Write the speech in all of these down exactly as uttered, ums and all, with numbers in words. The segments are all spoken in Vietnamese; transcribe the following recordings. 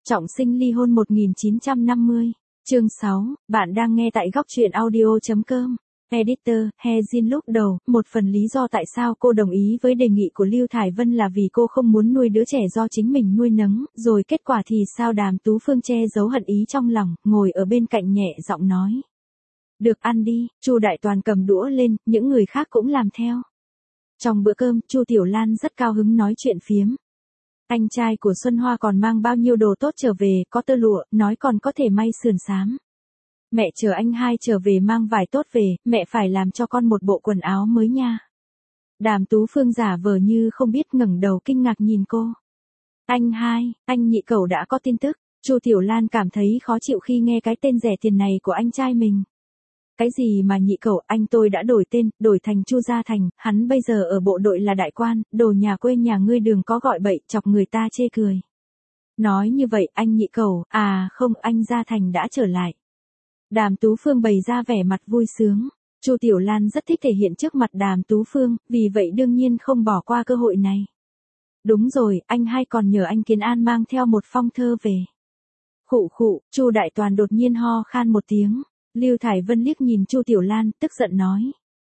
Trọng sinh ly hôn một nghìn chín trăm năm mươi, chương sáu, bạn đang nghe tại góc truyện audio.com. Editor, Hezin lúc đầu, một phần lý do tại sao cô đồng ý với đề nghị của Lưu Thải Vân là vì cô không muốn nuôi đứa trẻ do chính mình nuôi nấng, rồi kết quả thì sao? Đàm Tú Phương che giấu hận ý trong lòng, ngồi ở bên cạnh nhẹ giọng nói. Được, ăn đi. Chu Đại Toàn cầm đũa lên, những người khác cũng làm theo. Trong bữa cơm, Chu Tiểu Lan rất cao hứng nói chuyện phiếm. Anh trai của Xuân Hoa còn mang bao nhiêu đồ tốt trở về, có tơ lụa, nói còn có thể may sườn xám. Mẹ chờ anh hai trở về mang vải tốt về, mẹ phải làm cho con một bộ quần áo mới nha. Đàm Tú Phương giả vờ như không biết, ngẩng đầu kinh ngạc nhìn cô. Anh hai, anh nhị cẩu đã có tin tức. Chu Tiểu Lan cảm thấy khó chịu khi nghe cái tên rẻ tiền này của anh trai mình. Cái gì mà nhị cẩu, anh tôi đã đổi tên, đổi thành Chu Gia Thành, hắn bây giờ ở bộ đội là đại quan, đồ nhà quê nhà ngươi đừng có gọi bậy, chọc người ta chê cười. Nói như vậy, anh nhị cẩu, à không, anh Gia Thành đã trở lại. Đàm Tú Phương bày ra vẻ mặt vui sướng. Chu Tiểu Lan rất thích thể hiện trước mặt Đàm Tú Phương, vì vậy đương nhiên không bỏ qua cơ hội này. Đúng rồi, anh hai còn nhờ anh Kiến An mang theo một phong thơ về. Khụ khụ, Chu Đại Toàn đột nhiên ho khan một tiếng. Lưu Thải Vân liếc nhìn Chu Tiểu Lan, tức giận nói.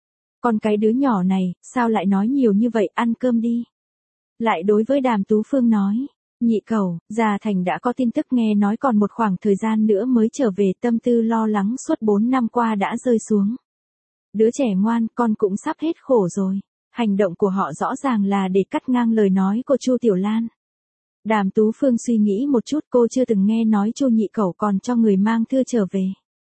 Còn cái đứa nhỏ này, sao lại nói nhiều như vậy, ăn cơm đi. Lại đối với Đàm Tú Phương nói. Nhị cẩu, Gia Thành đã có tin tức, nghe nói còn một khoảng thời gian nữa mới trở về, tâm tư lo lắng suốt bốn năm qua đã rơi xuống. Đứa trẻ ngoan, con cũng sắp hết khổ rồi. Hành động của họ rõ ràng là để cắt ngang lời nói của Chu Tiểu Lan. Đàm Tú Phương suy nghĩ một chút, cô chưa từng nghe nói Chu nhị cẩu còn cho người mang thư trở về.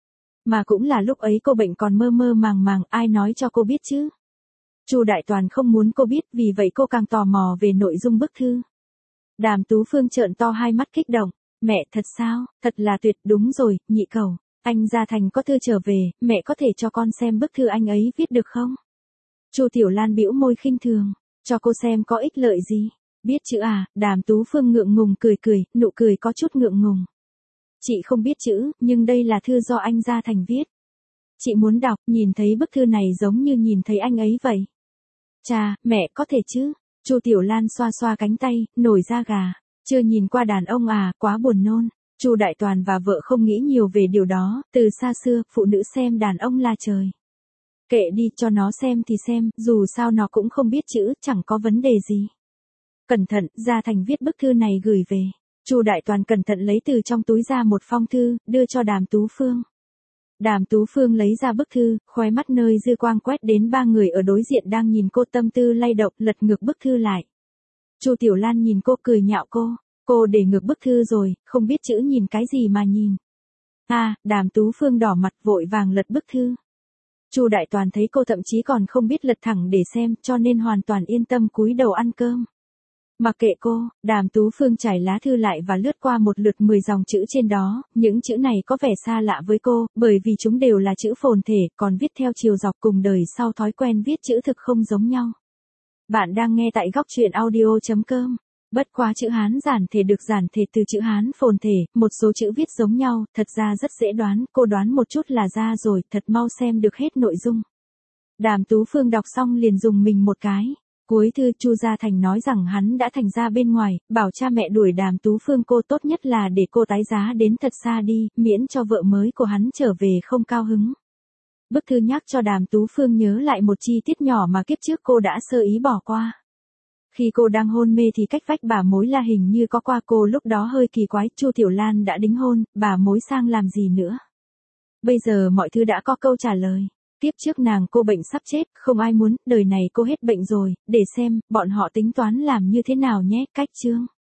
Mà cũng là lúc ấy cô bệnh còn mơ mơ màng màng, ai nói cho cô biết chứ? Chu Đại Toàn không muốn cô biết, vì vậy cô càng tò mò về nội dung bức thư. Đàm Tú Phương trợn to hai mắt kích động. Mẹ, thật sao? Thật là tuyệt, đúng rồi, nhị cẩu. Anh Gia Thành có thư trở về, mẹ có thể cho con xem bức thư anh ấy viết được không? Chu Tiểu Lan bĩu môi khinh thường. Cho cô xem có ích lợi gì? Biết chữ à? Đàm Tú Phương ngượng ngùng cười cười, nụ cười có chút ngượng ngùng. Chị không biết chữ, nhưng đây là thư do anh Gia Thành viết. Chị muốn đọc, nhìn thấy bức thư này giống như nhìn thấy anh ấy vậy. Chà, mẹ có thể chứ? Chu Tiểu Lan xoa xoa cánh tay, nổi da gà. Chưa nhìn qua đàn ông à, quá buồn nôn. Chu Đại Toàn và vợ không nghĩ nhiều về điều đó, từ xa xưa, phụ nữ xem đàn ông là trời. Kệ đi, cho nó xem thì xem, dù sao nó cũng không biết chữ, chẳng có vấn đề gì. Cẩn thận, Gia Thành viết bức thư này gửi về. Chu Đại Toàn cẩn thận lấy từ trong túi ra một phong thư, đưa cho Đàm Tú Phương. Đàm Tú Phương lấy ra bức thư, khóe mắt nơi dư quang quét đến ba người ở đối diện đang nhìn cô, tâm tư lay động, lật ngược bức thư lại. Chu Tiểu Lan nhìn cô, cười nhạo cô. Cô để ngược bức thư rồi, không biết chữ nhìn cái gì mà nhìn. À, Đàm Tú Phương đỏ mặt vội vàng lật bức thư. Chu Đại Toàn thấy cô thậm chí còn không biết lật thẳng để xem, cho nên hoàn toàn yên tâm cúi đầu ăn cơm. Mặc kệ cô, Đàm Tú Phương trải lá thư lại và lướt qua một lượt mười dòng chữ trên đó, những chữ này có vẻ xa lạ với cô, bởi vì chúng đều là chữ phồn thể, còn viết theo chiều dọc, cùng đời sau thói quen viết chữ thực không giống nhau. Bạn đang nghe tại góc truyện audio.com. Bất quá chữ Hán giản thể được giản thể từ chữ Hán phồn thể, một số chữ viết giống nhau, thật ra rất dễ đoán, cô đoán một chút là ra rồi, thật mau xem được hết nội dung. Đàm Tú Phương đọc xong liền dùng mình một cái. Cuối thư, Chu Gia Thành nói rằng hắn đã thành ra bên ngoài, bảo cha mẹ đuổi Đàm Tú Phương, cô tốt nhất là để cô tái giá đến thật xa đi, miễn cho vợ mới của hắn trở về không cao hứng. Bức thư nhắc cho Đàm Tú Phương nhớ lại một chi tiết nhỏ mà kiếp trước cô đã sơ ý bỏ qua. Khi cô đang hôn mê thì cách vách bà mối là hình như có qua cô, lúc đó hơi kỳ quái, Chu Tiểu Lan đã đính hôn, bà mối sang làm gì nữa. Bây giờ mọi thứ đã có câu trả lời. Tiếp trước nàng cô bệnh sắp chết, không ai muốn, đời này cô hết bệnh rồi, để xem, bọn họ tính toán làm như thế nào nhé, cách chương.